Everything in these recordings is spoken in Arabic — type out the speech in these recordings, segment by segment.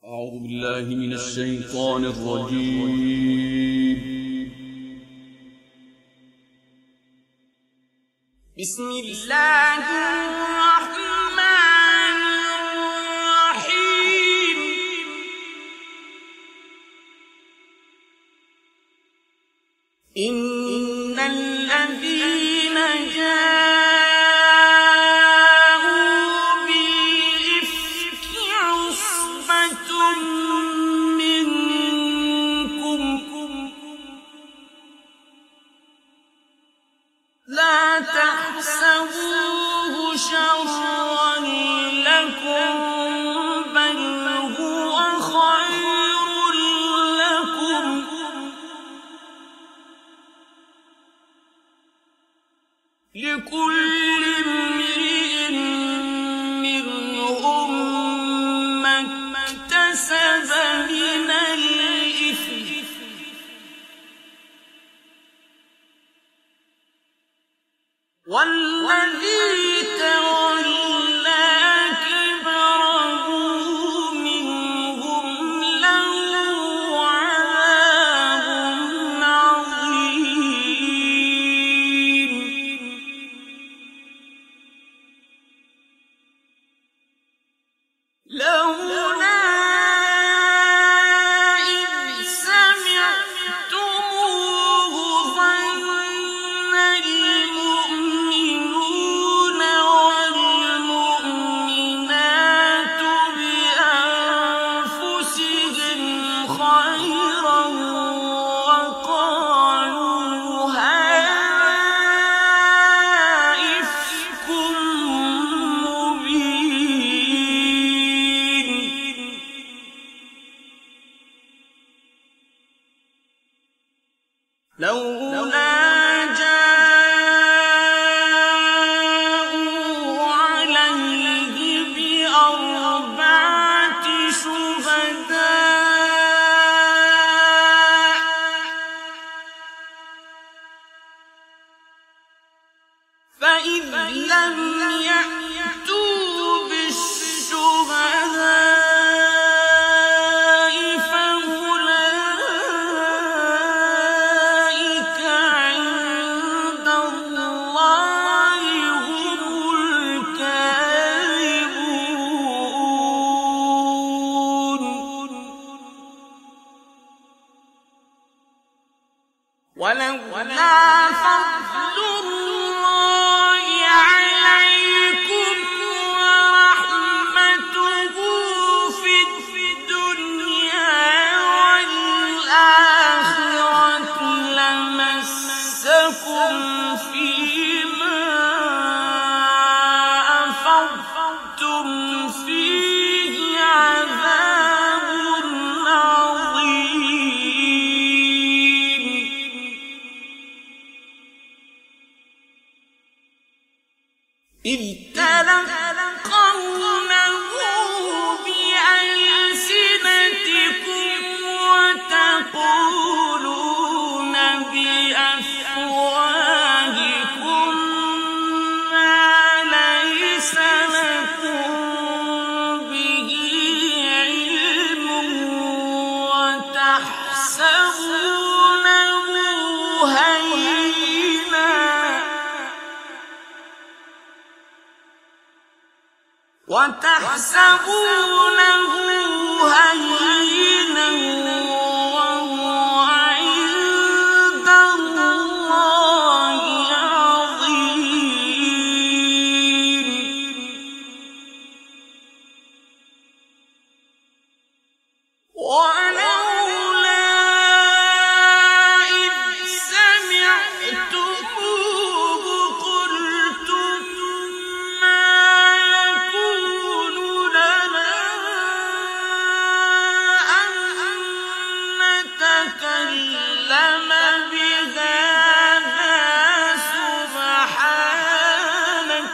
أعوذ بالله من الشيطان الرجيم. بسم الله الرحمن الرحيم. إن الذين جاءوا بالإفك عصبة منكم لا تحسبوه شرا لكم بل هو خير لكم لكل امرئ منهم ما اكتسب من الإثم والذي تولى كبره منهم له عذاب عظيم. لولا إذ سمعتموه ظن المؤمنون والمؤمنات بأنفسهم خيرا وقالوا هذا إفك مبين. لولا جاءوا عليه بأربعة شهداء فإذ لم يأتوا بالشهداء فأولئك عند الله هم الكاذبون. ولولا فضل الله عليكم ورحمته في الدنيا والآخرة لمسكم فيما أفضتم فيه عذاب عظيم. إذ تلقونه بألسنتكم وتقولون بأفواهكم ما ليس لكم به علم وتحسبونه هينا وهو عند الله عظيم. ولولا إذ سمعتموه قلتم ما يكون لنا أن نتكلم بهذا سبحانك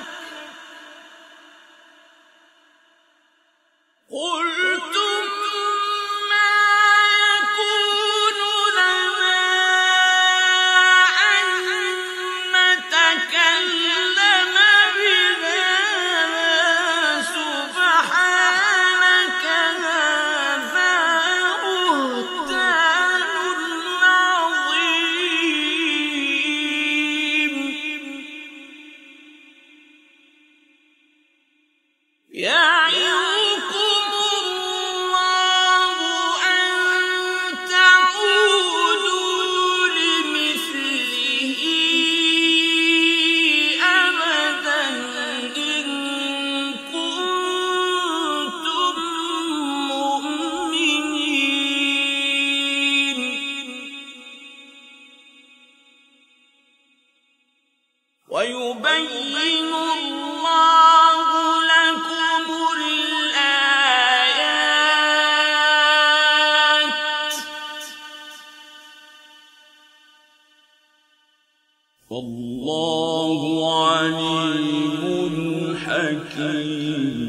قلتم ما يكون لنا أن نتكلم بهذا سبحانك هذا والله عليم حكيم.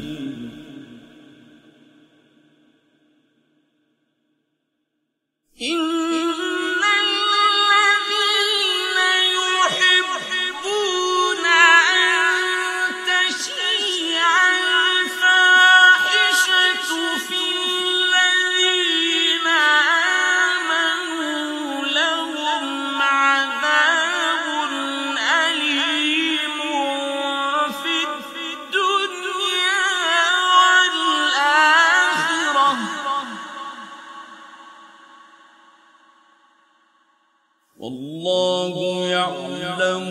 والله يعلم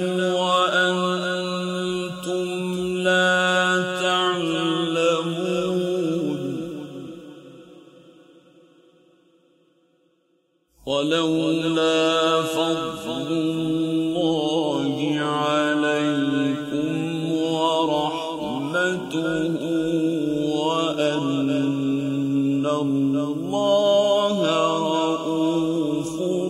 وأنتم لا تعلمون. ولولا فضل الله عليكم ورحمته وأن الله رؤوف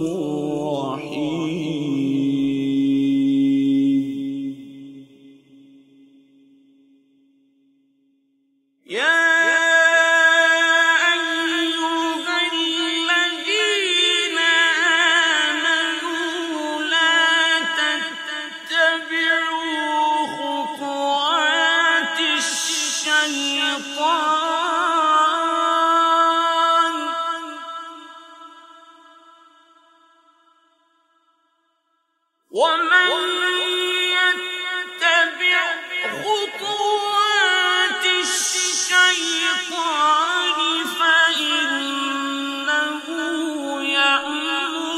ومن يتبع خطوات الشيطان فإنه يأمر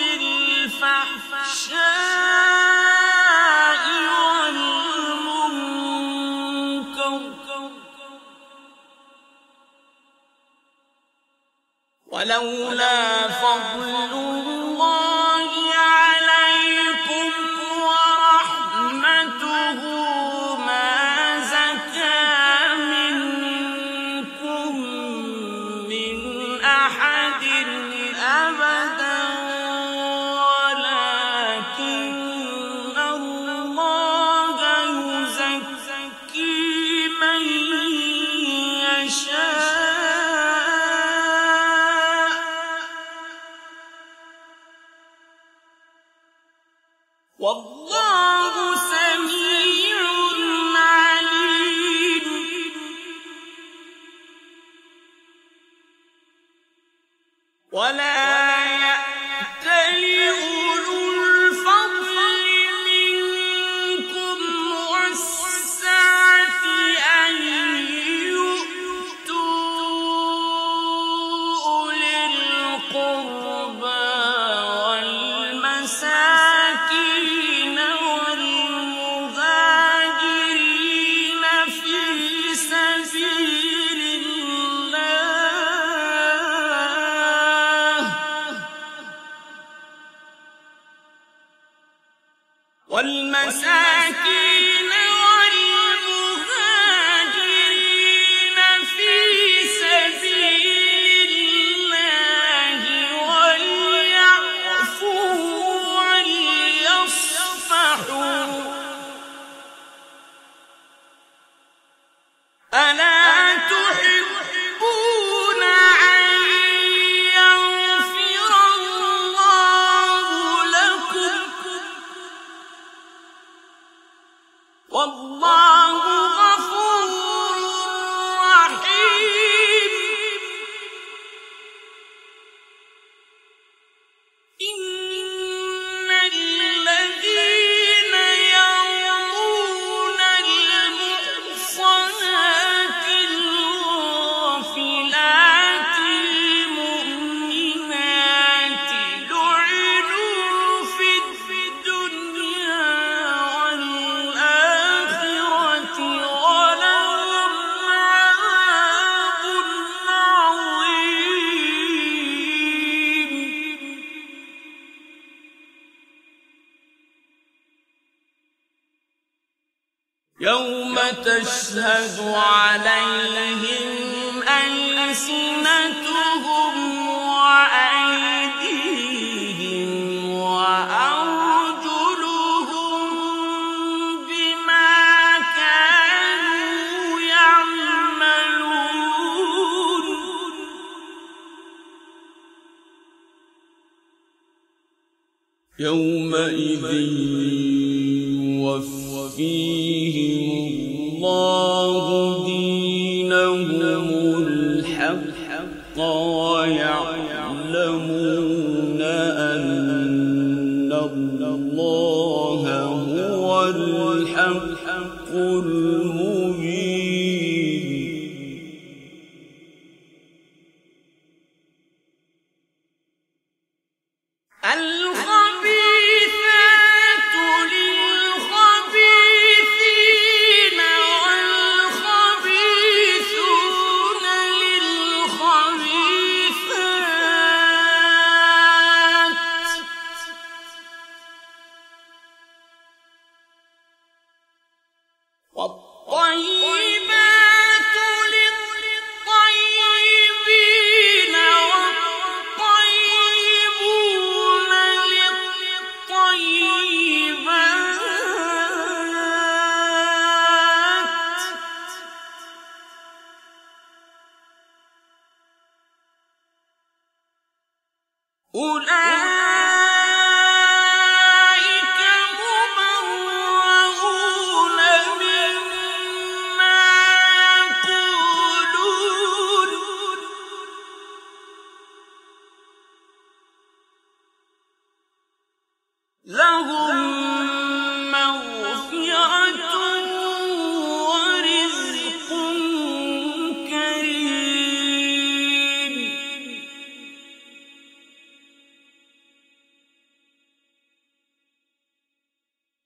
بالفحشاء والمنكر ولولا فضل الله عليكم ورحمته ما زكى منكم من أحد أبدا ولكن الله يزكي من يشاء والله سميع عليم. ولا يأتل أولو الفضل منكم والسعة أن يؤتوا أولي القربى والمساكين والمهاجرين في سبيل الله والمساكين والمهاجرين في سبيل الله وليعفوا وليصفحوا ألا تحبون أن يغفر الله لكم والله غفور رحيم. إن الذين يرمون المحصنات الغافلات المؤمنات لعنوا في الدنيا والآخرة ولهم عذاب عظيم. يوم تشهد عليهم ألسنتهم وأيديهم وأرجلهم يومئذ يوفيهم الله دينهم الحق ويعلمون أن الله هو الحق المبين. الخبيثات للخبيثين والخبيثون للخبيثات والطيبات للطيبين والطيبون للطيبات أولئك